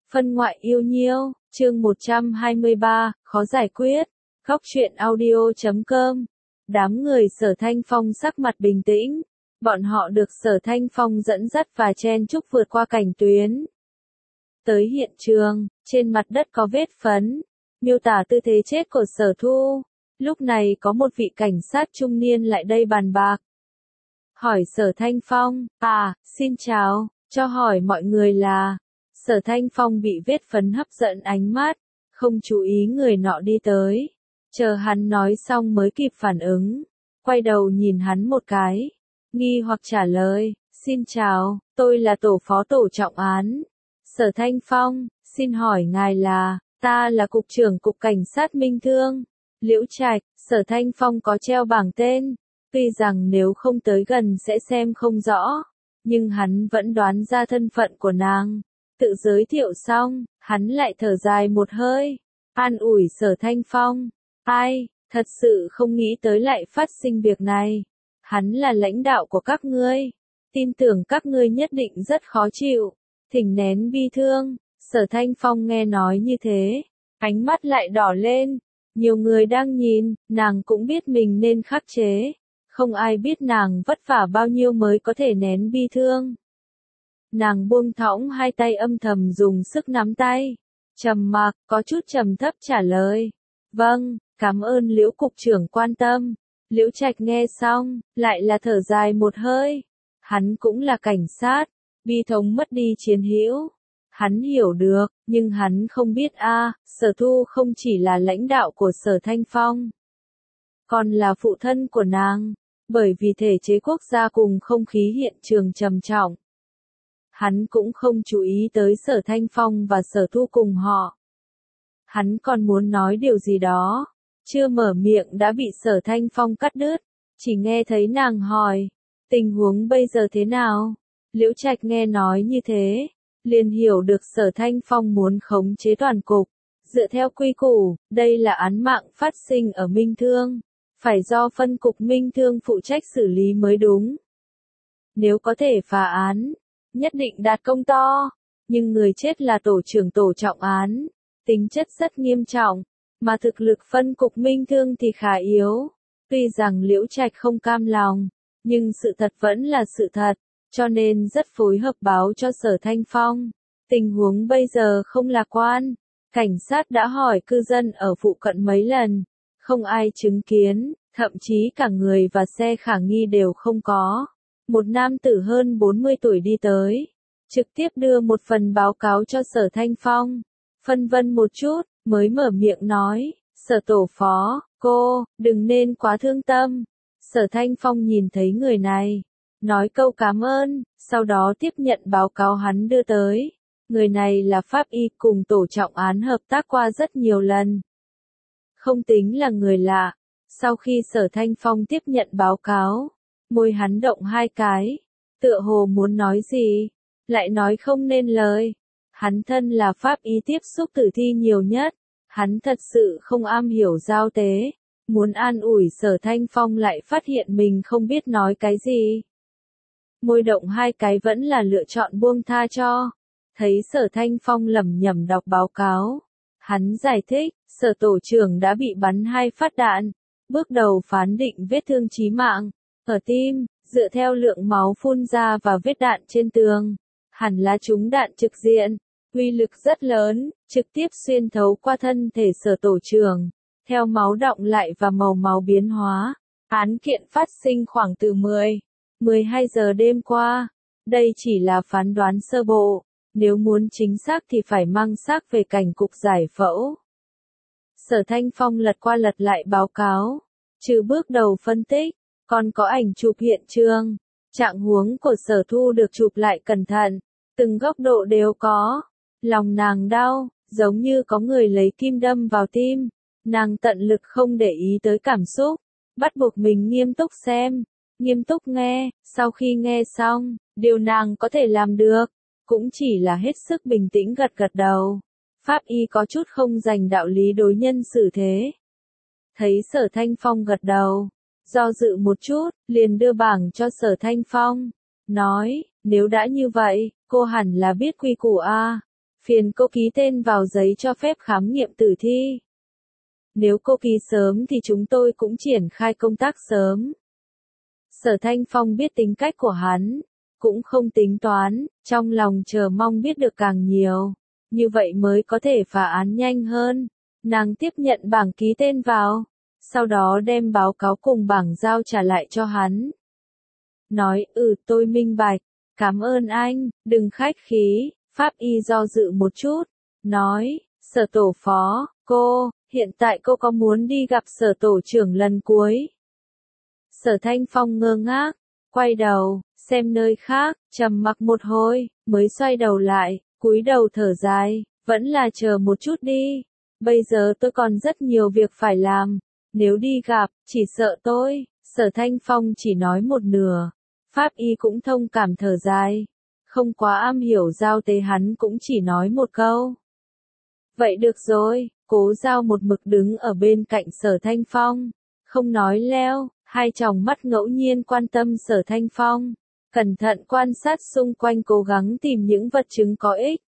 Phân ngoại yêu nhiêu, chương 123, khó giải quyết. Góc truyện audio.com. Đám người Sở Thanh Phong sắc mặt bình tĩnh. Bọn họ được Sở Thanh Phong dẫn dắt và chen chúc vượt qua cảnh tuyến. Tới hiện trường, trên mặt đất có vết phấn, miêu tả tư thế chết của Sở Thu. Lúc này có một vị cảnh sát trung niên lại đây bàn bạc. Hỏi Sở Thanh Phong, xin chào, cho hỏi mọi người là... Sở Thanh Phong bị vết phấn hấp dẫn ánh mắt, không chú ý người nọ đi tới. Chờ hắn nói xong mới kịp phản ứng, quay đầu nhìn hắn một cái, nghi hoặc trả lời, xin chào, tôi là tổ phó tổ trọng án. Sở Thanh Phong, xin hỏi ngài là, ta là cục trưởng cục cảnh sát Minh Thương, Liễu Trạch. Sở Thanh Phong có treo bảng tên, tuy rằng nếu không tới gần sẽ xem không rõ, nhưng hắn vẫn đoán ra thân phận của nàng. Tự giới thiệu xong, hắn lại thở dài một hơi, an ủi Sở Thanh Phong. Ai, thật sự không nghĩ tới lại phát sinh việc này. Hắn là lãnh đạo của các ngươi, tin tưởng các ngươi nhất định rất khó chịu, thỉnh nén bi thương. Sở Thanh Phong nghe nói như thế, ánh mắt lại đỏ lên. Nhiều người đang nhìn, nàng cũng biết mình nên khắc chế. Không ai biết nàng vất vả bao nhiêu mới có thể nén bi thương. Nàng buông thõng hai tay âm thầm dùng sức nắm tay. Trầm mặc, có chút trầm thấp trả lời. Vâng, cảm ơn Liễu cục trưởng quan tâm. Liễu Trạch nghe xong, lại là thở dài một hơi. Hắn cũng là cảnh sát, bi thống mất đi chiến hữu. Hắn hiểu được, nhưng hắn không biết Sở Thu không chỉ là lãnh đạo của Sở Thanh Phong, còn là phụ thân của nàng, bởi vì thể chế quốc gia cùng không khí hiện trường trầm trọng. Hắn cũng không chú ý tới Sở Thanh Phong và Sở Thu cùng họ. Hắn còn muốn nói điều gì đó, chưa mở miệng đã bị Sở Thanh Phong cắt đứt, chỉ nghe thấy nàng hỏi, tình huống bây giờ thế nào? Liễu Trạch nghe nói như thế, liền hiểu được Sở Thanh Phong muốn khống chế toàn cục. Dựa theo quy củ, đây là án mạng phát sinh ở Minh Thương, phải do phân cục Minh Thương phụ trách xử lý mới đúng. Nếu có thể phá án, nhất định đạt công to, nhưng người chết là tổ trưởng tổ trọng án, tính chất rất nghiêm trọng, mà thực lực phân cục Minh Thương thì khá yếu. Tuy rằng Liễu Trạch không cam lòng, nhưng sự thật vẫn là sự thật, cho nên rất phối hợp báo cho Sở Thanh Phong. Tình huống bây giờ không lạc quan, cảnh sát đã hỏi cư dân ở phụ cận mấy lần, không ai chứng kiến, thậm chí cả người và xe khả nghi đều không có. Một nam tử hơn 40 tuổi đi tới, trực tiếp đưa một phần báo cáo cho Sở Thanh Phong, phân vân một chút, mới mở miệng nói, Sở tổ phó, cô, đừng nên quá thương tâm. Sở Thanh Phong nhìn thấy người này, nói câu cảm ơn, sau đó tiếp nhận báo cáo hắn đưa tới. Người này là pháp y cùng tổ trọng án hợp tác qua rất nhiều lần. Không tính là người lạ. Sau khi Sở Thanh Phong tiếp nhận báo cáo, môi hắn động hai cái, tựa hồ muốn nói gì, lại nói không nên lời. Hắn thân là pháp y tiếp xúc tử thi nhiều nhất, hắn thật sự không am hiểu giao tế, muốn an ủi Sở Thanh Phong lại phát hiện mình không biết nói cái gì. Môi động hai cái vẫn là lựa chọn buông tha cho. Thấy Sở Thanh Phong lẩm nhẩm đọc báo cáo, hắn giải thích, Sở tổ trưởng đã bị bắn 2 phát đạn, bước đầu phán định vết thương chí mạng ở tim, dựa theo lượng máu phun ra và vết đạn trên tường, hẳn là trúng đạn trực diện, uy lực rất lớn, trực tiếp xuyên thấu qua thân thể Sở tổ trưởng, theo máu đọng lại và màu máu biến hóa. Án kiện phát sinh khoảng từ 12 giờ đêm qua. Đây chỉ là phán đoán sơ bộ. Nếu muốn chính xác thì phải mang xác về cảnh cục giải phẫu. Sở Thanh Phong lật qua lật lại báo cáo, trừ bước đầu phân tích, còn có ảnh chụp hiện trường. Trạng huống của Sở Thu được chụp lại cẩn thận, từng góc độ đều có. Lòng nàng đau, giống như có người lấy kim đâm vào tim. Nàng tận lực không để ý tới cảm xúc, bắt buộc mình nghiêm túc xem, nghiêm túc nghe. Sau khi nghe xong, điều nàng có thể làm được cũng chỉ là hết sức bình tĩnh gật gật đầu. Pháp y có chút không dành đạo lý đối nhân xử thế. Thấy Sở Thanh Phong gật đầu, do dự một chút, liền đưa bảng cho Sở Thanh Phong, nói, nếu đã như vậy, cô hẳn là biết quy củ Phiền cô ký tên vào giấy cho phép khám nghiệm tử thi. Nếu cô ký sớm thì chúng tôi cũng triển khai công tác sớm. Sở Thanh Phong biết tính cách của hắn, cũng không tính toán, trong lòng chờ mong biết được càng nhiều, như vậy mới có thể phá án nhanh hơn. Nàng tiếp nhận bảng ký tên vào, sau đó đem báo cáo cùng bảng giao trả lại cho hắn. Nói, tôi minh bạch, cảm ơn anh, đừng khách khí. Pháp y do dự một chút, nói, Sở tổ phó, hiện tại cô có muốn đi gặp Sở tổ trưởng lần cuối? Sở Thanh Phong ngơ ngác, quay đầu, xem nơi khác, trầm mặc một hồi, mới xoay đầu lại, cúi đầu thở dài, vẫn là chờ một chút đi. Bây giờ tôi còn rất nhiều việc phải làm, nếu đi gặp, chỉ sợ tôi. Sở Thanh Phong chỉ nói một nửa, Pháp y cũng thông cảm thở dài. Không quá am hiểu giao tế hắn cũng chỉ nói một câu. Vậy được rồi, Cố Giao một mực đứng ở bên cạnh Sở Thanh Phong, không nói leo, hai tròng mắt ngẫu nhiên quan tâm Sở Thanh Phong, cẩn thận quan sát xung quanh cố gắng tìm những vật chứng có ích.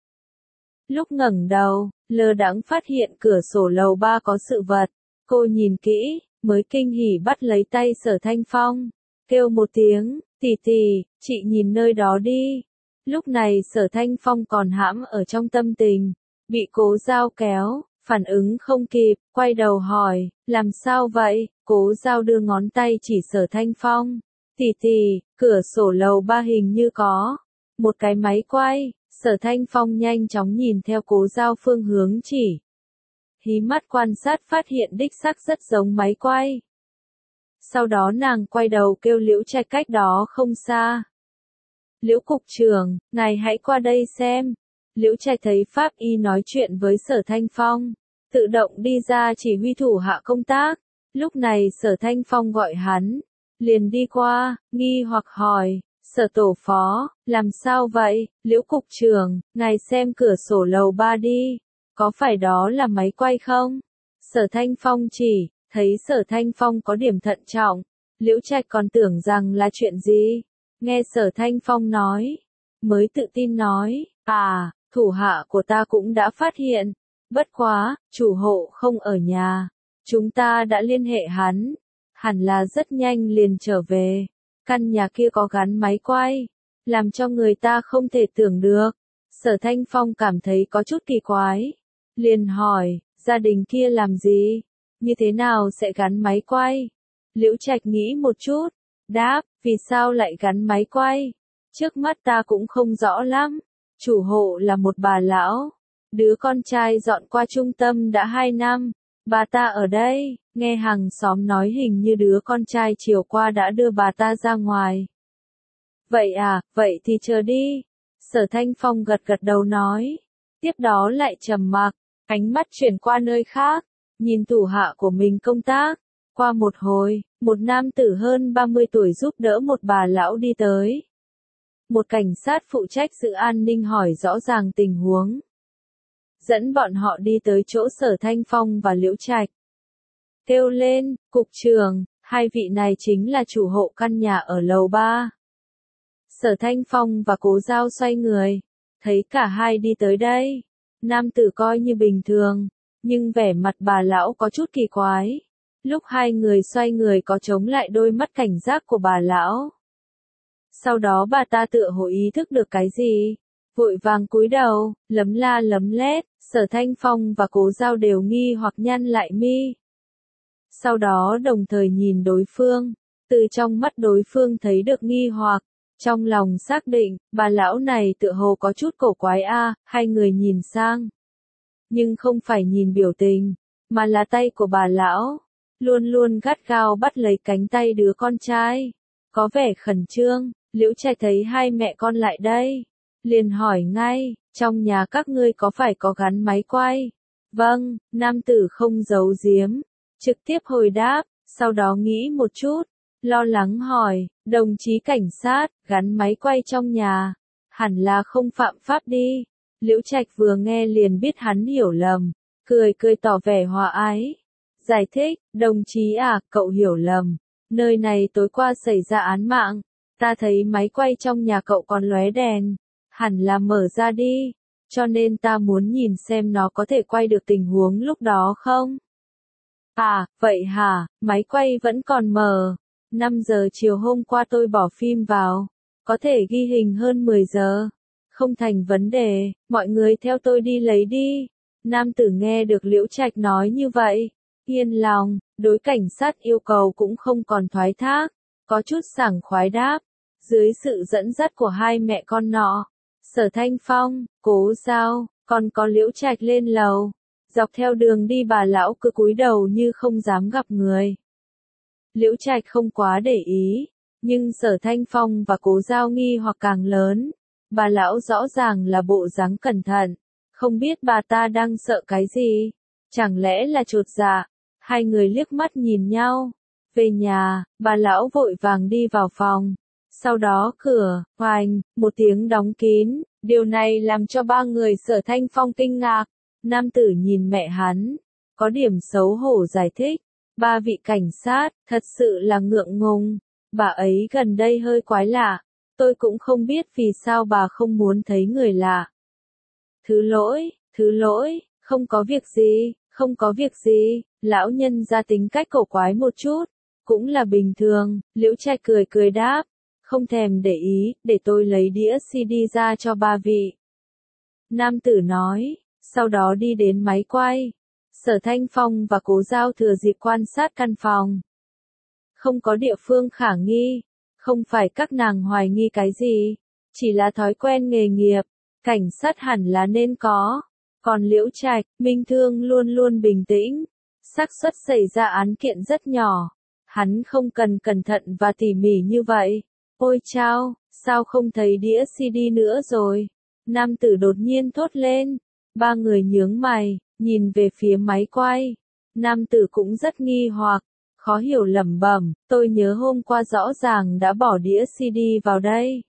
Lúc ngẩng đầu, lơ đãng phát hiện cửa sổ lầu 3 có sự vật, cô nhìn kỹ, mới kinh hỉ bắt lấy tay Sở Thanh Phong, kêu một tiếng, tỷ tỷ, chị nhìn nơi đó đi. Lúc này Sở Thanh Phong còn hãm ở trong tâm tình, bị Cố Giao kéo, phản ứng không kịp, quay đầu hỏi, làm sao vậy? Cố Giao đưa ngón tay chỉ Sở Thanh Phong, tỷ tỷ, cửa sổ lầu 3 hình như có một cái máy quay. Sở Thanh Phong nhanh chóng nhìn theo Cố Giao phương hướng chỉ, hí mắt quan sát phát hiện đích xác rất giống máy quay. Sau đó nàng quay đầu kêu Liễu Trạch cách đó không xa. Liễu cục trưởng, ngài hãy qua đây xem. Liễu Trạch thấy Pháp y nói chuyện với Sở Thanh Phong, tự động đi ra chỉ huy thủ hạ công tác. Lúc này Sở Thanh Phong gọi hắn, liền đi qua, nghi hoặc hỏi, Sở tổ phó, làm sao vậy? Liễu cục trưởng, ngài xem cửa sổ lầu 3 đi, có phải đó là máy quay không? Sở Thanh Phong chỉ, thấy Sở Thanh Phong có điểm thận trọng, Liễu Trạch còn tưởng rằng là chuyện gì. Nghe Sở Thanh Phong nói, mới tự tin nói, thủ hạ của ta cũng đã phát hiện, bất quá, chủ hộ không ở nhà, chúng ta đã liên hệ hắn, hẳn là rất nhanh liền trở về, căn nhà kia có gắn máy quay, làm cho người ta không thể tưởng được. Sở Thanh Phong cảm thấy có chút kỳ quái, liền hỏi, gia đình kia làm gì, như thế nào sẽ gắn máy quay? Liễu Trạch nghĩ một chút, đáp, vì sao lại gắn máy quay? Trước mắt ta cũng không rõ lắm. Chủ hộ là một bà lão, đứa con trai dọn qua trung tâm đã 2 năm, bà ta ở đây, nghe hàng xóm nói hình như đứa con trai chiều qua đã đưa bà ta ra ngoài. Vậy à, vậy thì chờ đi. Sở Thanh Phong gật gật đầu nói, tiếp đó lại trầm mặc, ánh mắt chuyển qua nơi khác, nhìn thủ hạ của mình công tác. Qua một hồi, một nam tử hơn 30 tuổi giúp đỡ một bà lão đi tới. Một cảnh sát phụ trách giữ an ninh hỏi rõ ràng tình huống, dẫn bọn họ đi tới chỗ Sở Thanh Phong và Liễu Trạch. Kêu lên, cục trưởng, hai vị này chính là chủ hộ căn nhà ở lầu 3. Sở Thanh Phong và Cố Giao xoay người, thấy cả hai đi tới đây. Nam tử coi như bình thường, nhưng vẻ mặt bà lão có chút kỳ quái. Lúc hai người xoay người có chống lại đôi mắt cảnh giác của bà lão. Sau đó bà ta tựa hồ ý thức được cái gì, vội vàng cúi đầu, lấm la lấm lét. Sở Thanh Phong và Cố Giao đều nghi hoặc nhăn lại mi. Sau đó đồng thời nhìn đối phương, từ trong mắt đối phương thấy được nghi hoặc, trong lòng xác định, bà lão này tựa hồ có chút cổ quái hai người nhìn sang. Nhưng không phải nhìn biểu tình, mà là tay của bà lão, luôn luôn gắt gao bắt lấy cánh tay đứa con trai, có vẻ khẩn trương. Liễu Trạch thấy hai mẹ con lại đây, liền hỏi ngay, trong nhà các ngươi có phải có gắn máy quay? Vâng, nam tử không giấu giếm, trực tiếp hồi đáp, sau đó nghĩ một chút, lo lắng hỏi, đồng chí cảnh sát, gắn máy quay trong nhà, hẳn là không phạm pháp đi. Liễu Trạch vừa nghe liền biết hắn hiểu lầm, cười cười tỏ vẻ hòa ái. Giải thích, đồng chí cậu hiểu lầm, nơi này tối qua xảy ra án mạng, ta thấy máy quay trong nhà cậu còn lóe đèn, hẳn là mở ra đi. cho nên ta muốn nhìn xem nó có thể quay được tình huống lúc đó không? À, vậy hả, máy quay vẫn còn mở. 5 giờ chiều hôm qua tôi bỏ phim vào, có thể ghi hình hơn 10 giờ. Không thành vấn đề, mọi người theo tôi đi lấy đi. Nam tử nghe được Liễu Trạch nói như vậy, yên lòng, đối cảnh sát yêu cầu cũng không còn thoái thác, có chút sảng khoái đáp. Dưới sự dẫn dắt của hai mẹ con nọ, Sở Thanh Phong, Cố Giao, còn có Liễu Trạch lên lầu. Dọc theo đường đi bà lão cứ cúi đầu như không dám gặp người. Liễu Trạch không quá để ý, nhưng Sở Thanh Phong và Cố Giao nghi hoặc càng lớn. Bà lão rõ ràng là bộ dáng cẩn thận, không biết bà ta đang sợ cái gì, chẳng lẽ là chột dạ. Hai người liếc mắt nhìn nhau. Về nhà, bà lão vội vàng đi vào phòng. Sau đó cửa, oành, một tiếng đóng kín. Điều này làm cho ba người Sở Thanh Phong kinh ngạc. Nam tử nhìn mẹ hắn, có điểm xấu hổ giải thích. Ba vị cảnh sát, thật sự là ngượng ngùng. Bà ấy gần đây hơi quái lạ. Tôi cũng không biết vì sao bà không muốn thấy người lạ. Thứ lỗi, không có việc gì, không có việc gì. Lão nhân ra tính cách cổ quái một chút, cũng là bình thường. Liễu Trạch cười cười đáp, không thèm để ý, để tôi lấy đĩa CD ra cho ba vị. Nam tử nói, sau đó đi đến máy quay. Sở Thanh Phong và Cố Giao thừa dịp quan sát căn phòng. Không có địa phương khả nghi, không phải các nàng hoài nghi cái gì, chỉ là thói quen nghề nghiệp, cảnh sát hẳn là nên có. Còn Liễu Trạch, Minh Thương luôn luôn bình tĩnh, xác suất xảy ra án kiện rất nhỏ, hắn không cần cẩn thận và tỉ mỉ như vậy. Ôi chao, sao không thấy đĩa CD nữa rồi? Nam tử đột nhiên thốt lên. Ba người nhướng mày, nhìn về phía máy quay. Nam tử cũng rất nghi hoặc, khó hiểu lẩm bẩm, tôi nhớ hôm qua rõ ràng đã bỏ đĩa CD vào đây.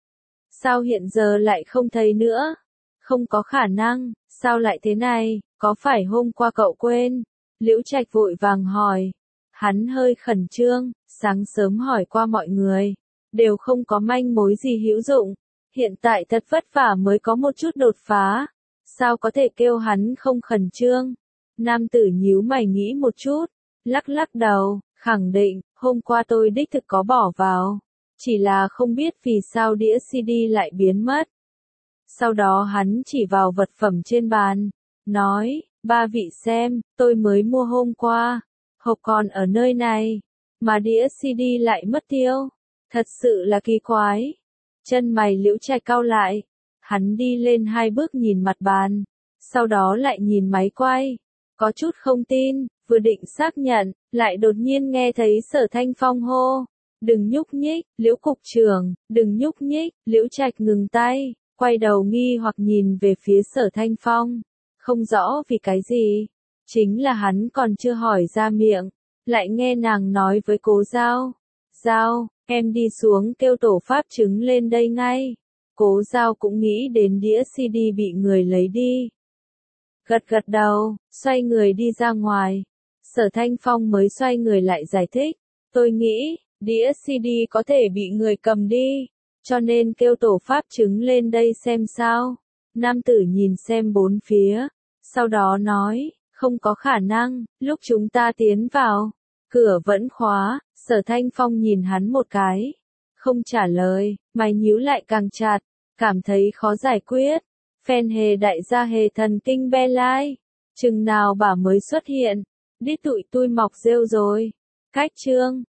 Sao hiện giờ lại không thấy nữa? Không có khả năng, sao lại thế này, có phải hôm qua cậu quên? Liễu Trạch vội vàng hỏi. Hắn hơi khẩn trương, sáng sớm hỏi qua mọi người, đều không có manh mối gì hữu dụng. Hiện tại thật vất vả mới có một chút đột phá. Sao có thể kêu hắn không khẩn trương? Nam tử nhíu mày nghĩ một chút, lắc lắc đầu, khẳng định, hôm qua tôi đích thực có bỏ vào. Chỉ là không biết vì sao đĩa CD lại biến mất. Sau đó hắn chỉ vào vật phẩm trên bàn, nói, ba vị xem, tôi mới mua hôm qua, hộp còn ở nơi này, mà đĩa CD lại mất tiêu. Thật sự là kỳ quái. Chân mày Liễu Trạch cau lại, hắn đi lên 2 bước nhìn mặt bàn, sau đó lại nhìn máy quay, có chút không tin, vừa định xác nhận, lại đột nhiên nghe thấy Sở Thanh Phong hô, đừng nhúc nhích, Liễu cục trưởng, đừng nhúc nhích. Liễu Trạch ngừng tay, quay đầu nghi hoặc nhìn về phía Sở Thanh Phong, không rõ vì cái gì, chính là hắn còn chưa hỏi ra miệng, lại nghe nàng nói với Cố Giao, Giao, em đi xuống kêu tổ pháp chứng lên đây ngay. Cố Giao cũng nghĩ đến đĩa CD bị người lấy đi. Gật gật đầu, xoay người đi ra ngoài. Sở Thanh Phong mới xoay người lại giải thích, tôi nghĩ, đĩa CD có thể bị người cầm đi, cho nên kêu tổ pháp chứng lên đây xem sao. Nam tử nhìn xem bốn phía, sau đó nói, không có khả năng, lúc chúng ta tiến vào, cửa vẫn khóa. Sở Thanh Phong nhìn hắn một cái, không trả lời, mày nhíu lại càng chặt, cảm thấy khó giải quyết. Phen hề đại gia hề thần kinh be lai, chừng nào bà mới xuất hiện, đít tụi tui mọc rêu rồi. Cách chương